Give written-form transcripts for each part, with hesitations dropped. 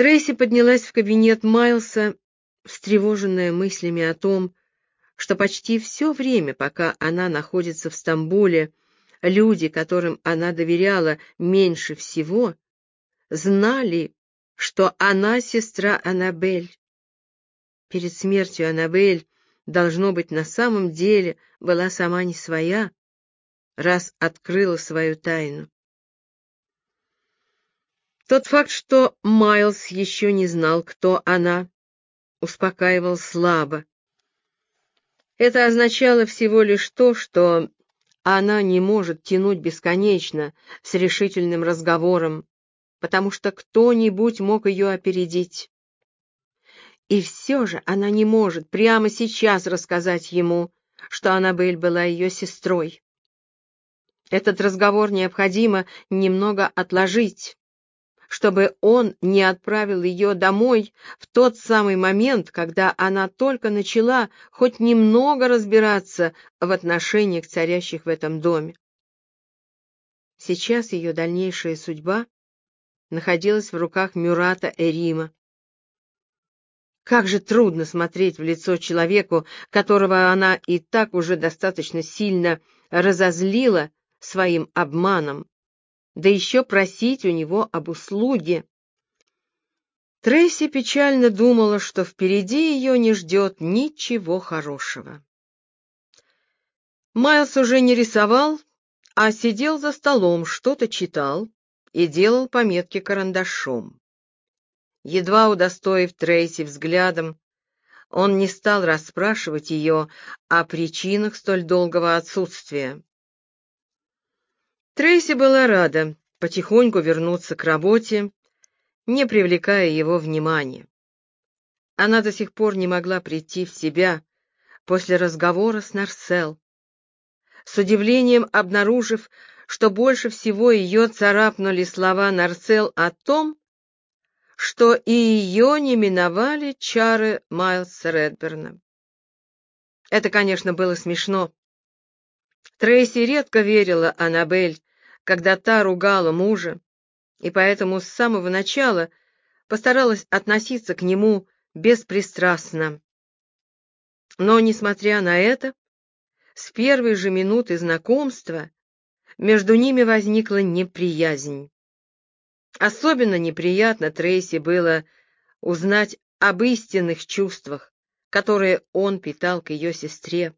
Трейси поднялась в кабинет Майлса, встревоженная мыслями о том, что почти все время, пока она находится в Стамбуле, люди, которым она доверяла меньше всего, знали, что она сестра Аннабель. Перед смертью Аннабель, должно быть, на самом деле была сама не своя, раз открыла свою тайну. Тот факт, что Майлз еще не знал, кто она, успокаивал слабо. Это означало всего лишь то, что она не может тянуть бесконечно с решительным разговором, потому что кто-нибудь мог ее опередить. И все же она не может прямо сейчас рассказать ему, что Аннабель была ее сестрой. Этот разговор необходимо немного отложить, чтобы он не отправил ее домой в тот самый момент, когда она только начала хоть немного разбираться в отношениях, царящих в этом доме. Сейчас ее дальнейшая судьба находилась в руках Мюрата Эрима. Как же трудно смотреть в лицо человеку, которого она и так уже достаточно сильно разозлила своим обманом, да еще просить у него об услуге. Трейси печально думала, что впереди ее не ждет ничего хорошего. Майлз уже не рисовал, а сидел за столом, что-то читал и делал пометки карандашом. Едва удостоив Трейси взглядом, он не стал расспрашивать ее о причинах столь долгого отсутствия. Трейси была рада потихоньку вернуться к работе, не привлекая его внимания. Она до сих пор не могла прийти в себя после разговора с Нарсел, с удивлением обнаружив, что больше всего ее царапнули слова Нарсел о том, что и ее не миновали чары Майлса Редберна. Это, конечно, было смешно. Трейси редко верила Аннабель, когда та ругала мужа, и поэтому с самого начала постаралась относиться к нему беспристрастно. Но, несмотря на это, с первой же минуты знакомства между ними возникла неприязнь. Особенно неприятно Трейси было узнать об истинных чувствах, которые он питал к ее сестре.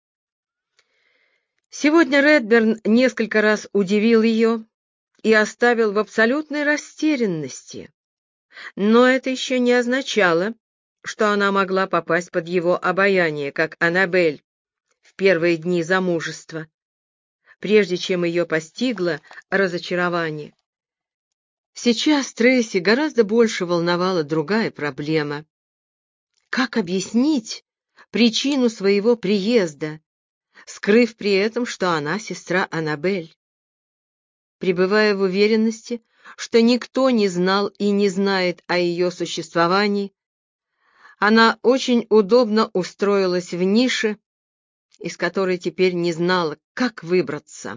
Сегодня Редберн несколько раз удивил ее и оставил в абсолютной растерянности, но это еще не означало, что она могла попасть под его обаяние, как Аннабель в первые дни замужества, прежде чем ее постигло разочарование. Сейчас Трейси гораздо больше волновала другая проблема. Как объяснить причину своего приезда, скрыв при этом, что она сестра Аннабель? Пребывая в уверенности, что никто не знал и не знает о ее существовании, она очень удобно устроилась в нише, из которой теперь не знала, как выбраться.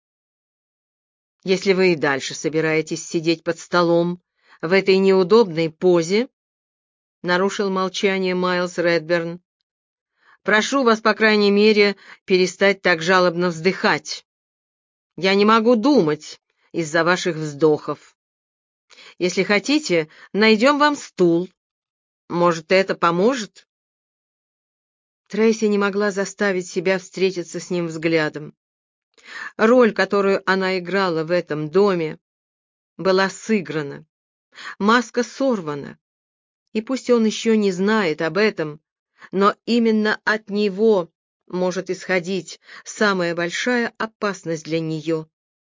Если вы и дальше собираетесь сидеть под столом в этой неудобной позе, — нарушил молчание Майлз Редберн, — прошу вас, по крайней мере, перестать так жалобно вздыхать. Я не могу думать из-за ваших вздохов. Если хотите, найдем вам стул. Может, это поможет? Трейси не могла заставить себя встретиться с ним взглядом. Роль, которую она играла в этом доме, была сыграна, маска сорвана, и пусть он еще не знает об этом, но именно от него может исходить самая большая опасность для нее.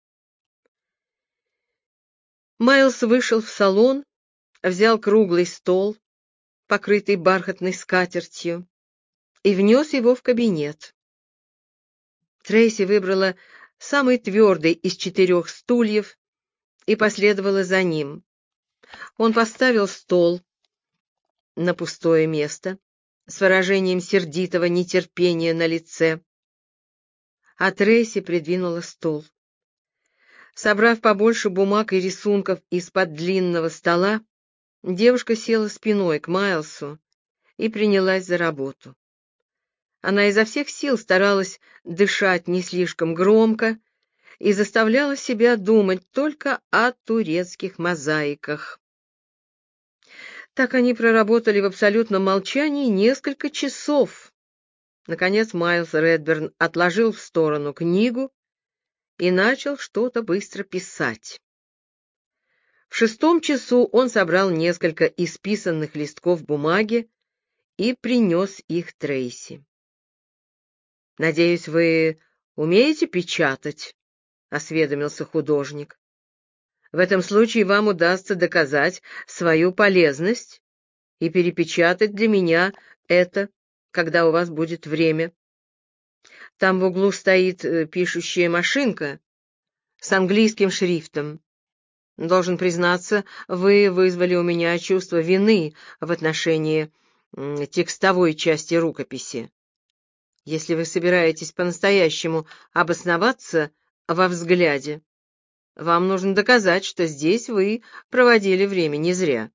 Майлз вышел в салон, взял круглый стол, покрытый бархатной скатертью, и внес его в кабинет. Трейси выбрала самый твердый из 4 стульев и последовала за ним. Он поставил стол на пустое место с выражением сердитого нетерпения на лице, а Трейси придвинула стул. Собрав побольше бумаг и рисунков из-под длинного стола, Девушка села спиной к Майлсу и принялась за работу. Она изо всех сил старалась дышать не слишком громко и заставляла себя думать только о турецких мозаиках. Так они проработали в абсолютном молчании несколько часов. Наконец Майлс Редберн отложил в сторону книгу и начал что-то быстро писать. В 6 часу он собрал несколько исписанных листков бумаги и принес их Трейси. «Надеюсь, вы умеете печатать?» — осведомился художник. «В этом случае вам удастся доказать свою полезность и перепечатать для меня это, когда у вас будет время. Там в углу стоит пишущая машинка с английским шрифтом. Должен признаться, вы вызвали у меня чувство вины в отношении текстовой части рукописи. Если вы собираетесь по-настоящему обосноваться во взгляде, вам нужно доказать, что здесь вы проводили время не зря».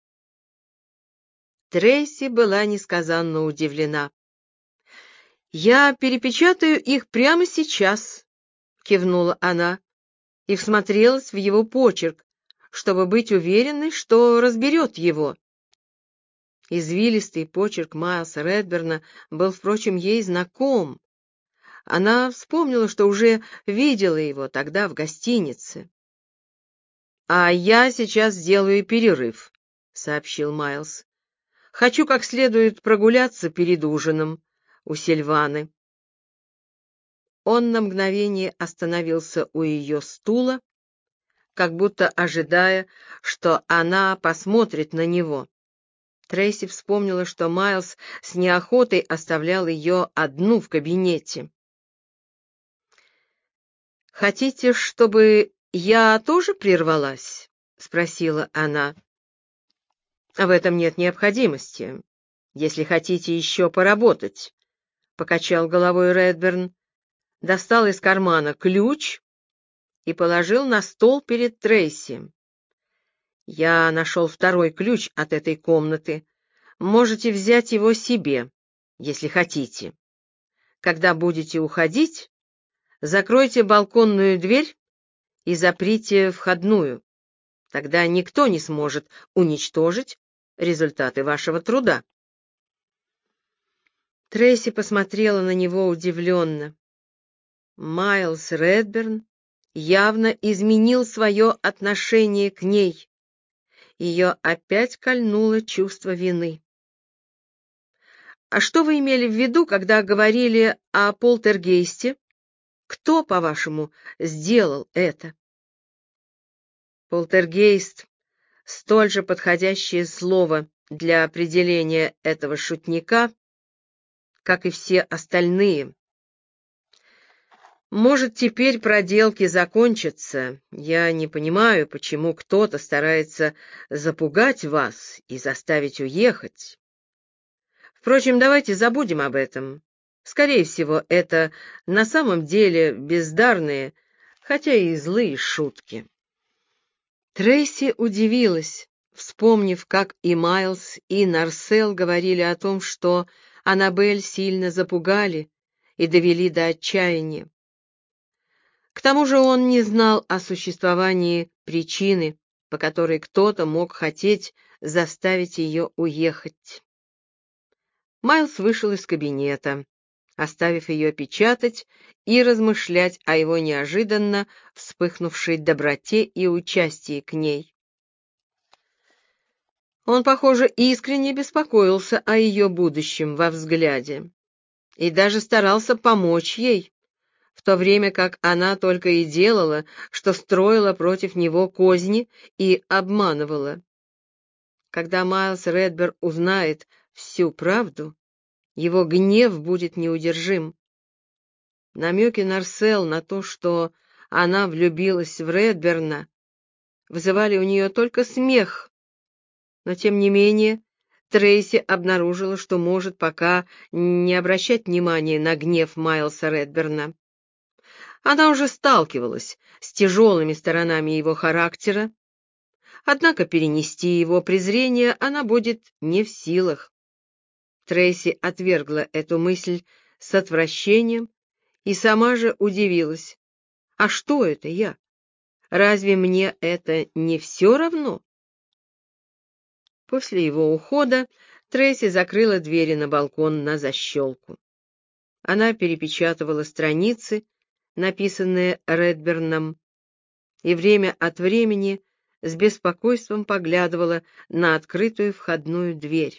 Трейси была несказанно удивлена. «Я перепечатаю их прямо сейчас», — кивнула она и всмотрелась в его почерк, чтобы быть уверенной, что разберет его. Извилистый почерк Майлса Редберна был, впрочем, ей знаком. Она вспомнила, что уже видела его тогда в гостинице. «А я сейчас сделаю перерыв», — сообщил Майлс. «Хочу как следует прогуляться перед ужином у Сильваны». Он на мгновение остановился у ее стула, как будто ожидая, что она посмотрит на него. Трейси вспомнила, что Майлс с неохотой оставлял ее одну в кабинете. «Хотите, чтобы я тоже прервалась?» — спросила она. «В этом нет необходимости, если хотите еще поработать», — покачал головой Редберн, достал из кармана ключ и положил на стол перед Трейси. «Я нашел второй ключ от этой комнаты. Можете взять его себе, если хотите. Когда будете уходить, закройте балконную дверь и заприте входную. Тогда никто не сможет уничтожить результаты вашего труда». Трейси посмотрела на него удивленно. Майлс Редберн явно изменил свое отношение к ней. Ее опять кольнуло чувство вины. «А что вы имели в виду, когда говорили о полтергейсте? Кто, по-вашему, сделал это?» «Полтергейст» — столь же подходящее слово для определения этого шутника, как и все остальные. Может, теперь проделки закончатся. Я не понимаю, почему кто-то старается запугать вас и заставить уехать. Впрочем, давайте забудем об этом. Скорее всего, это на самом деле бездарные, хотя и злые шутки. Трейси удивилась, вспомнив, как и Майлз, и Нарсел говорили о том, что Аннабель сильно запугали и довели до отчаяния. К тому же он не знал о существовании причины, по которой кто-то мог хотеть заставить ее уехать. Майлз вышел из кабинета, оставив ее печатать и размышлять о его неожиданно вспыхнувшей доброте и участии к ней. Он, похоже, искренне беспокоился о ее будущем во взгляде и даже старался помочь ей, в то время как она только и делала, что строила против него козни и обманывала. Когда Майлс Редберн узнает всю правду, его гнев будет неудержим. Намеки Нарсел на то, что она влюбилась в Редберна, вызывали у нее только смех, но, тем не менее, Трейси обнаружила, что может пока не обращать внимания на гнев Майлса Редберна. Она уже сталкивалась с тяжелыми сторонами его характера, Однако перенести его презрение она будет не в силах. Трейси отвергла эту мысль с отвращением и сама же удивилась. «А что это я? Разве мне это не все равно?» После его ухода Трейси закрыла двери на балкон на защелку. Она перепечатывала страницы, написанные Редберном, и время от времени с беспокойством поглядывала на открытую входную дверь.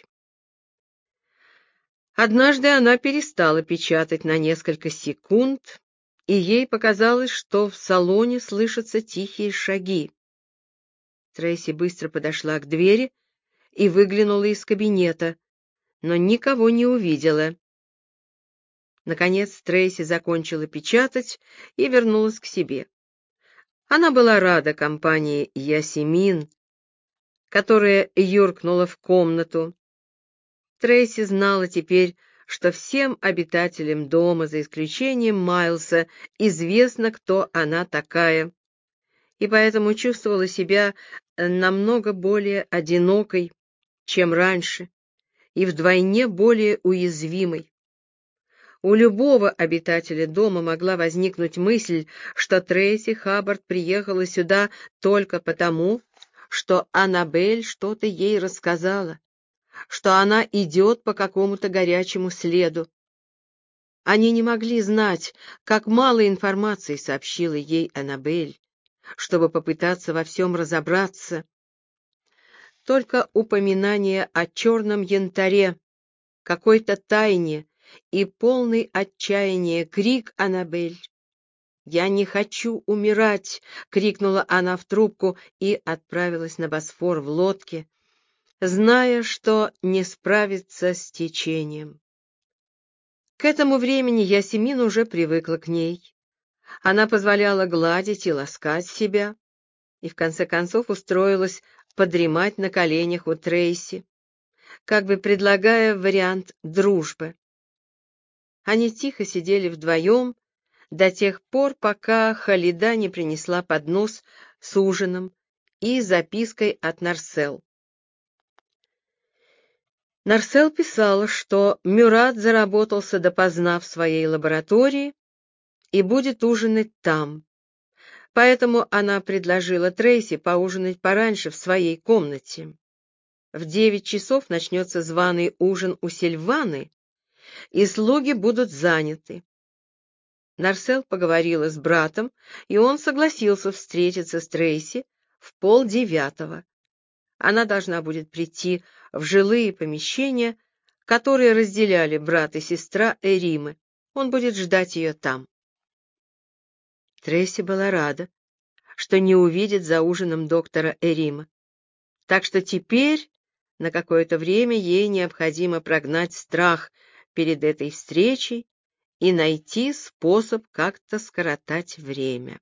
Однажды она перестала печатать на несколько секунд, и ей показалось, что в салоне слышатся тихие шаги. Трейси быстро подошла к двери и выглянула из кабинета, но никого не увидела. Наконец Трейси закончила печатать и вернулась к себе. Она была рада компании Ясемин, которая юркнула в комнату. Трейси знала теперь, что всем обитателям дома, за исключением Майлса, известно, кто она такая, и поэтому чувствовала себя намного более одинокой, чем раньше, и вдвойне более уязвимой. У любого обитателя дома могла возникнуть мысль, что Трейси Хаббард приехала сюда только потому, что Аннабель что-то ей рассказала, что она идет по какому-то горячему следу. Они не могли знать, как мало информации сообщила ей Аннабель, чтобы попытаться во всем разобраться. Только упоминание о черном янтаре, какой-то тайне и полный отчаяния крик Аннабель. «Я не хочу умирать!» — крикнула она в трубку и отправилась на Босфор в лодке, зная, что не справится с течением. К этому времени Ясемин уже привыкла к ней. Она позволяла гладить и ласкать себя, и в конце концов устроилась подремать на коленях у Трейси, как бы предлагая вариант дружбы. Они тихо сидели вдвоем до тех пор, пока Халида не принесла поднос с ужином и запиской от Нарсел. Нарсел писала, что Мюрат заработался допоздна в своей лаборатории и будет ужинать там, поэтому она предложила Трейси поужинать пораньше в своей комнате. В 9 часов начнется званый ужин у Сильваны, и слуги будут заняты. Нарсел поговорила с братом, и он согласился встретиться с Трейси в 8:30. Она должна будет прийти в жилые помещения, которые разделяли брат и сестра Эримы. Он будет ждать ее там. Трейси была рада, что не увидит за ужином доктора Эрима. Так что теперь на какое-то время ей необходимо прогнать страх перед этой встречей и найти способ как-то скоротать время.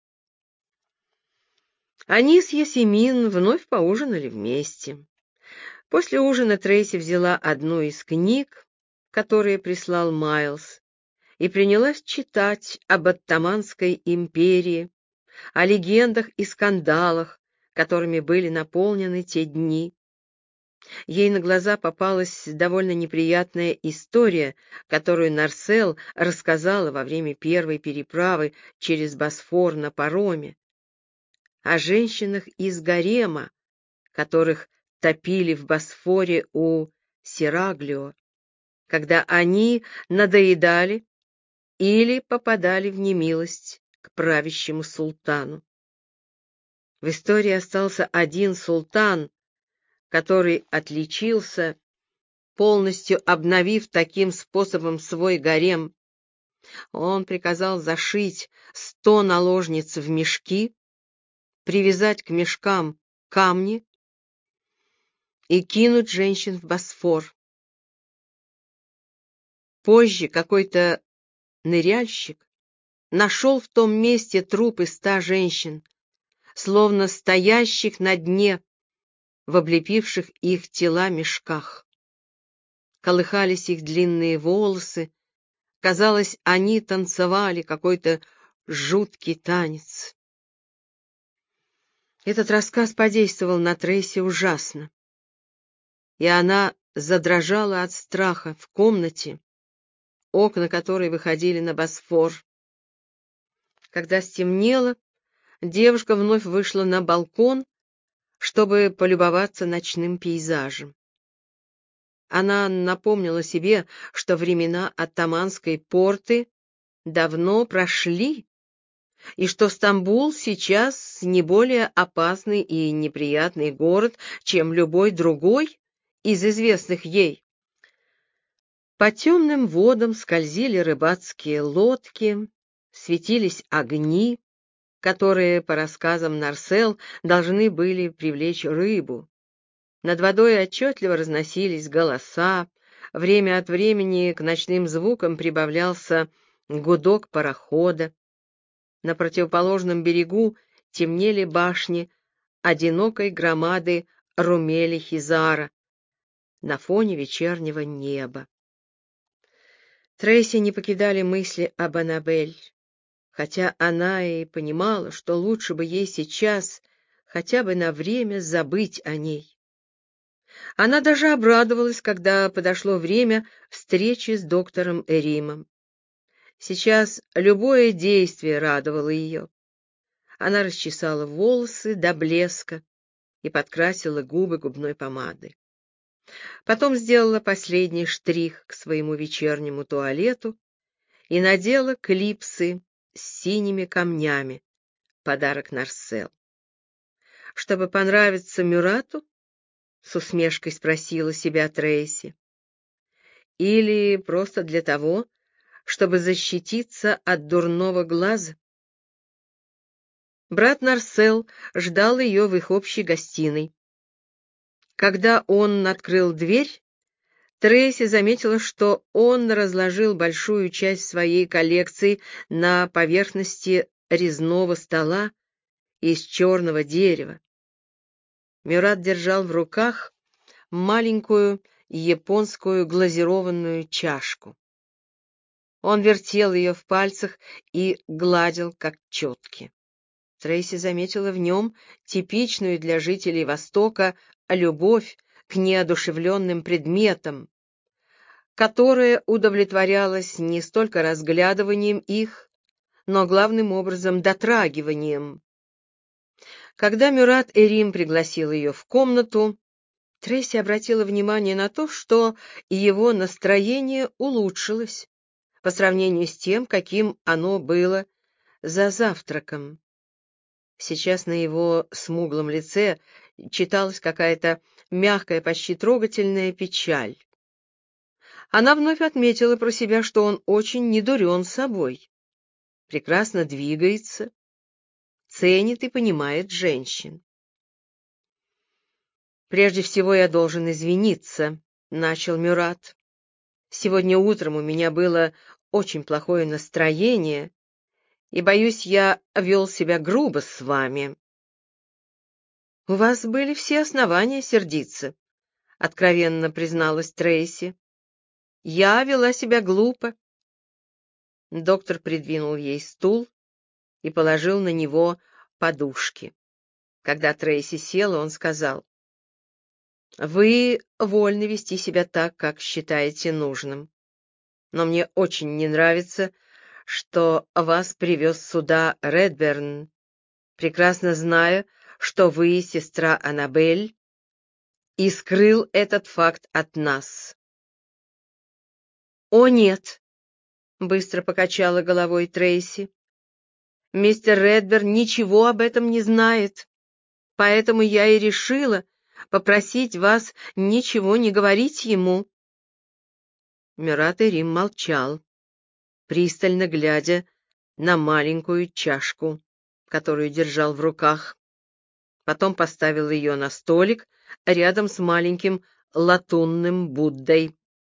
Они с Ясемин вновь поужинали вместе. После ужина Трейси взяла одну из книг, которые прислал Майлз, и принялась читать об Оттоманской империи, о легендах и скандалах, которыми были наполнены те дни. Ей на глаза попалась довольно неприятная история, которую Нарсел рассказала во время первой переправы через Босфор на пароме, о женщинах из гарема, которых топили в Босфоре у Сераглио, когда они надоедали или попадали в немилость к правящему султану. В истории остался один султан, который отличился, полностью обновив таким способом свой гарем. Он приказал зашить 100 наложниц в мешки, привязать к мешкам камни и кинуть женщин в Босфор. Позже какой-то ныряльщик нашел в том месте трупы 100 женщин, словно стоящих на дне, в облепивших их тела мешках. Колыхались их длинные волосы, казалось, они танцевали какой-то жуткий танец. Этот рассказ подействовал на Трейси ужасно, и она задрожала от страха в комнате, окна которой выходили на Босфор. Когда стемнело, девушка вновь вышла на балкон, чтобы полюбоваться ночным пейзажем. Она напомнила себе, что времена оттоманской порты давно прошли, и что Стамбул сейчас не более опасный и неприятный город, чем любой другой из известных ей. По темным водам скользили рыбацкие лодки, светились огни, которые, по рассказам Нарсел, должны были привлечь рыбу. Над водой отчетливо разносились голоса, время от времени к ночным звукам прибавлялся гудок парохода. На противоположном берегу темнели башни одинокой громады Румели-Хизара на фоне вечернего неба. Трейси не покидали мысли об Аннабель, хотя она и понимала, что лучше бы ей сейчас хотя бы на время забыть о ней. Она даже обрадовалась, когда подошло время встречи с доктором Эримом. Сейчас любое действие радовало ее. Она расчесала волосы до блеска и подкрасила губы губной помадой. Потом сделала последний штрих к своему вечернему туалету и надела клипсы с синими камнями, подарок Нарсел. Чтобы понравиться Мюрату, с усмешкой спросила себя Трейси, или просто для того, чтобы защититься от дурного глаза? Брат Нарсел ждал ее в их общей гостиной. Когда он открыл дверь, Трейси заметила, что он разложил большую часть своей коллекции на поверхности резного стола из черного дерева. Мюрат держал в руках маленькую японскую глазированную чашку. Он вертел ее в пальцах и гладил, как четки. Трейси заметила в нем типичную для жителей Востока любовь к неодушевленным предметам, которая удовлетворялась не столько разглядыванием их, но главным образом дотрагиванием. Когда Мюрат Эрим пригласил ее в комнату, Трейси обратила внимание на то, что его настроение улучшилось по сравнению с тем, каким оно было за завтраком. Сейчас на его смуглом лице читалась какая-то мягкая, почти трогательная печаль. Она вновь отметила про себя, что он очень недурен собой, прекрасно двигается, ценит и понимает женщин. «Прежде всего я должен извиниться», — начал Мюрат. «Сегодня утром у меня было очень плохое настроение, и, боюсь, я вел себя грубо с вами». «У вас были все основания сердиться», — откровенно призналась Трейси. «Я вела себя глупо». Доктор придвинул ей стул и положил на него подушки. Когда Трейси села, он сказал: «Вы вольны вести себя так, как считаете нужным. Но мне очень не нравится, что вас привез сюда Редберн, прекрасно зная, что вы сестра Аннабель, и скрыл этот факт от нас». «О, нет!» — быстро покачала головой Трейси. «Мистер Редберн ничего об этом не знает, поэтому я и решила попросить вас ничего не говорить ему». Мюрат Эрим молчал, пристально глядя на маленькую чашку, которую держал в руках. Потом поставил ее на столик рядом с маленьким латунным Буддой.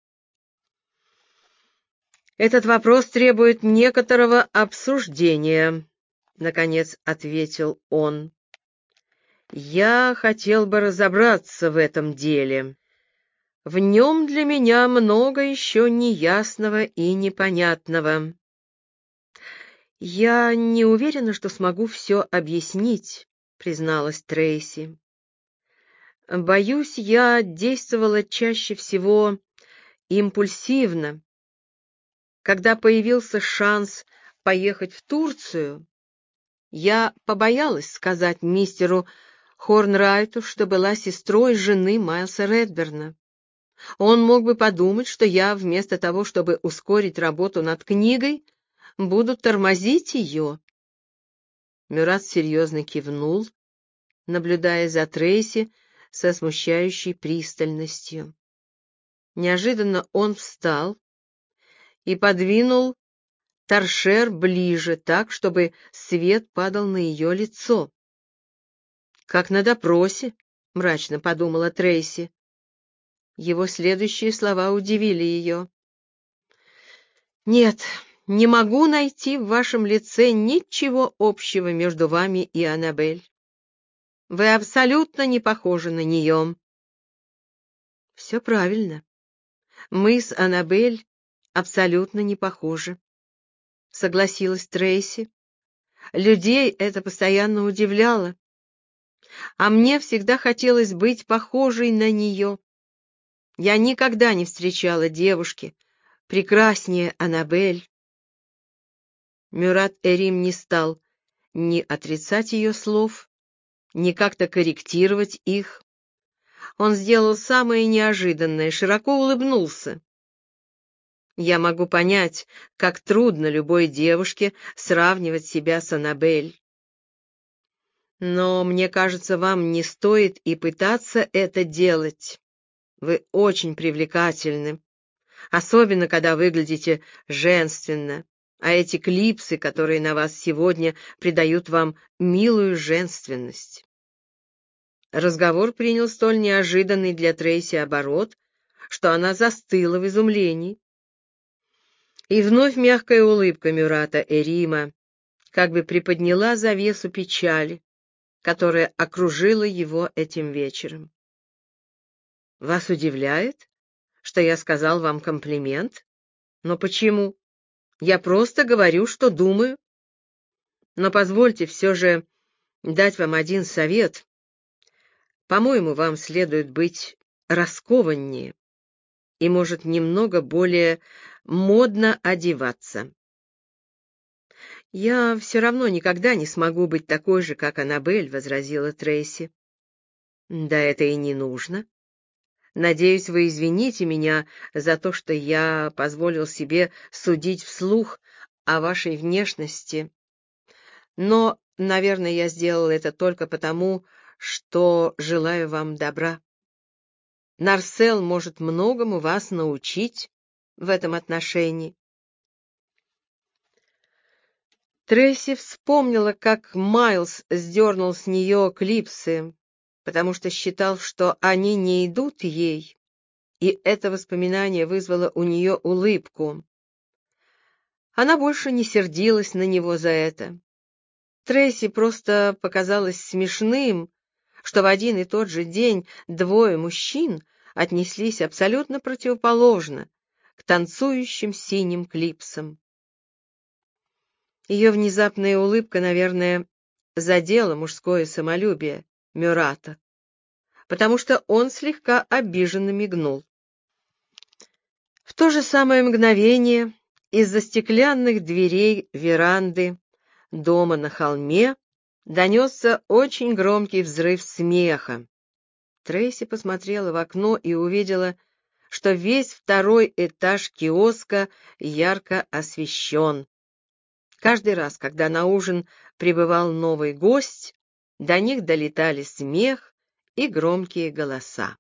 «Этот вопрос требует некоторого обсуждения», — наконец ответил он. «Я хотел бы разобраться в этом деле. В нем для меня много еще неясного и непонятного. Я не уверена, что смогу все объяснить, призналась Трейси. «Боюсь, я действовала чаще всего импульсивно. Когда появился шанс поехать в Турцию, я побоялась сказать мистеру Хорнрайту, что была сестрой жены Майлса Редберна. Он мог бы подумать, что я, вместо того, чтобы ускорить работу над книгой, буду тормозить ее». Мюрат серьезно кивнул, наблюдая за Трейси со смущающей пристальностью. Неожиданно он встал и подвинул торшер ближе, так, чтобы свет падал на ее лицо. «Как на допросе», — мрачно подумала Трейси. Его следующие слова удивили ее. «Нет, не могу найти в вашем лице ничего общего между вами и Аннабель. Вы абсолютно не похожи на нее». «Все правильно. Мы с Аннабель абсолютно не похожи», — согласилась Трейси. «Людей это постоянно удивляло. А мне всегда хотелось быть похожей на нее. Я никогда не встречала девушки прекраснее Аннабель». Мюрат Эрим не стал ни отрицать ее слов, ни как-то корректировать их. Он сделал самое неожиданное, широко улыбнулся. «Я могу понять, как трудно любой девушке сравнивать себя с Аннабель. Но, мне кажется, вам не стоит и пытаться это делать. Вы очень привлекательны, особенно когда выглядите женственно, а эти клипсы, которые на вас сегодня, придают вам милую женственность». Разговор принял столь неожиданный для Трейси оборот, что она застыла в изумлении. И вновь мягкая улыбка Мюрата Эрима как бы приподняла завесу печали, которая окружила его этим вечером. «Вас удивляет, что я сказал вам комплимент? Но почему? Я просто говорю, что думаю. Но позвольте все же дать вам один совет. По-моему, вам следует быть раскованнее и, может, немного более модно одеваться». «Я все равно никогда не смогу быть такой же, как Аннабель», — возразила Трейси. «Да это и не нужно. Надеюсь, вы извините меня за то, что я позволил себе судить вслух о вашей внешности. Но, наверное, я сделал это только потому, что желаю вам добра. Нарсел может многому вас научить в этом отношении». Трейси вспомнила, как Майлз сдернул с нее клипсы, потому что считал, что они не идут ей, и это воспоминание вызвало у нее улыбку. Она больше не сердилась на него за это. Трейси просто показалось смешным, что в один и тот же день двое мужчин отнеслись абсолютно противоположно к танцующим синим клипсам. Ее внезапная улыбка, наверное, задела мужское самолюбие Мюрата, потому что он слегка обиженно мигнул. В то же самое мгновение из-за стеклянных дверей веранды дома на холме донесся очень громкий взрыв смеха. Трейси посмотрела в окно и увидела, что весь второй этаж киоска ярко освещен. Каждый раз, когда на ужин прибывал новый гость, до них долетали смех и громкие голоса.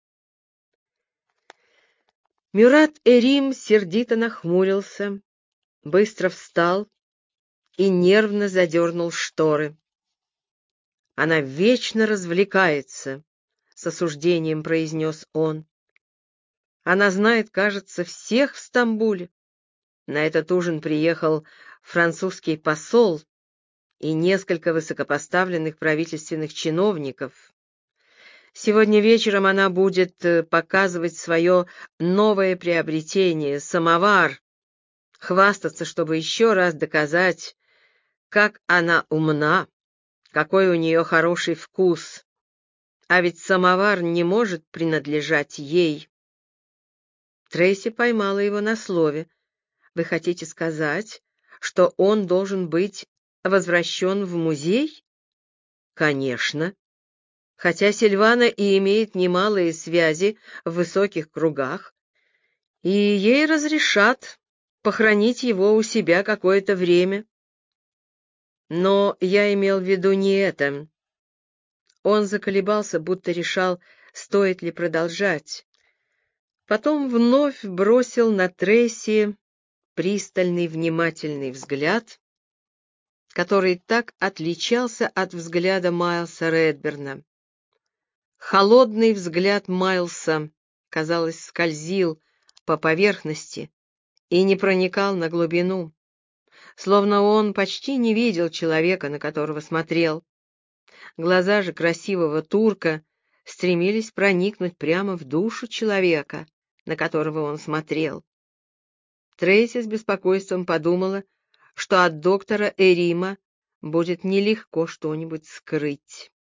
Мюрат Эрим сердито нахмурился, быстро встал и нервно задернул шторы. «Она вечно развлекается», — с осуждением произнес он. «Она знает, кажется, всех в Стамбуле. На этот ужин приехал французский посол и несколько высокопоставленных правительственных чиновников. Сегодня вечером она будет показывать свое новое приобретение — самовар, хвастаться, чтобы еще раз доказать, как она умна, какой у нее хороший вкус. А ведь самовар не может принадлежать ей. Трейси поймала его на слове. Вы хотите сказать, что он должен быть возвращен в музей? Конечно. Хотя Сильвана и имеет немалые связи в высоких кругах, и ей разрешат похоронить его у себя какое-то время. Но я имел в виду не это. Он заколебался, будто решал, стоит ли продолжать. Потом вновь бросил на Трейси пристальный, внимательный взгляд, который так отличался от взгляда Майлса Редберна. Холодный взгляд Майлса, казалось, скользил по поверхности и не проникал на глубину, словно он почти не видел человека, на которого смотрел. Глаза же красивого турка стремились проникнуть прямо в душу человека, на которого он смотрел. Трейси с беспокойством подумала, что от доктора Эрима будет нелегко что-нибудь скрыть.